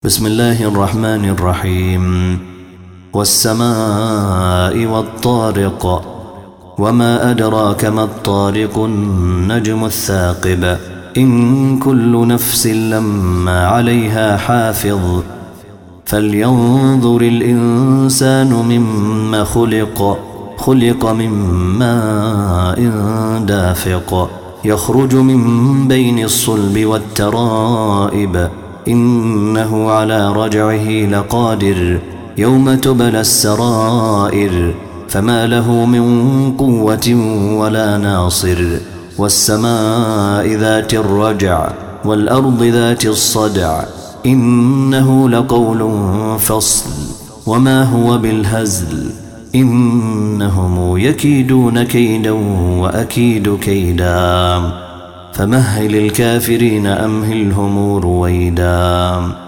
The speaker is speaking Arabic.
بسم الله الرحمن الرحيم. والسماء والطارق وما أدراك ما الطارق النجم الثاقب إن كل نفس لما عليها حافظ فلينظر الإنسان مما خلق من ماء دافق يخرج من بين الصلب والترائب إنه على رجعه لقادر يوم تبلى السرائر فما له من قوة ولا ناصر والسماء ذات الرجع والأرض ذات الصدع إنه لقول فصل وما هو بالهزل إنهم يكيدون كيدا وأكيد كيدا فمهل الكافرين أمهلهم رويدا.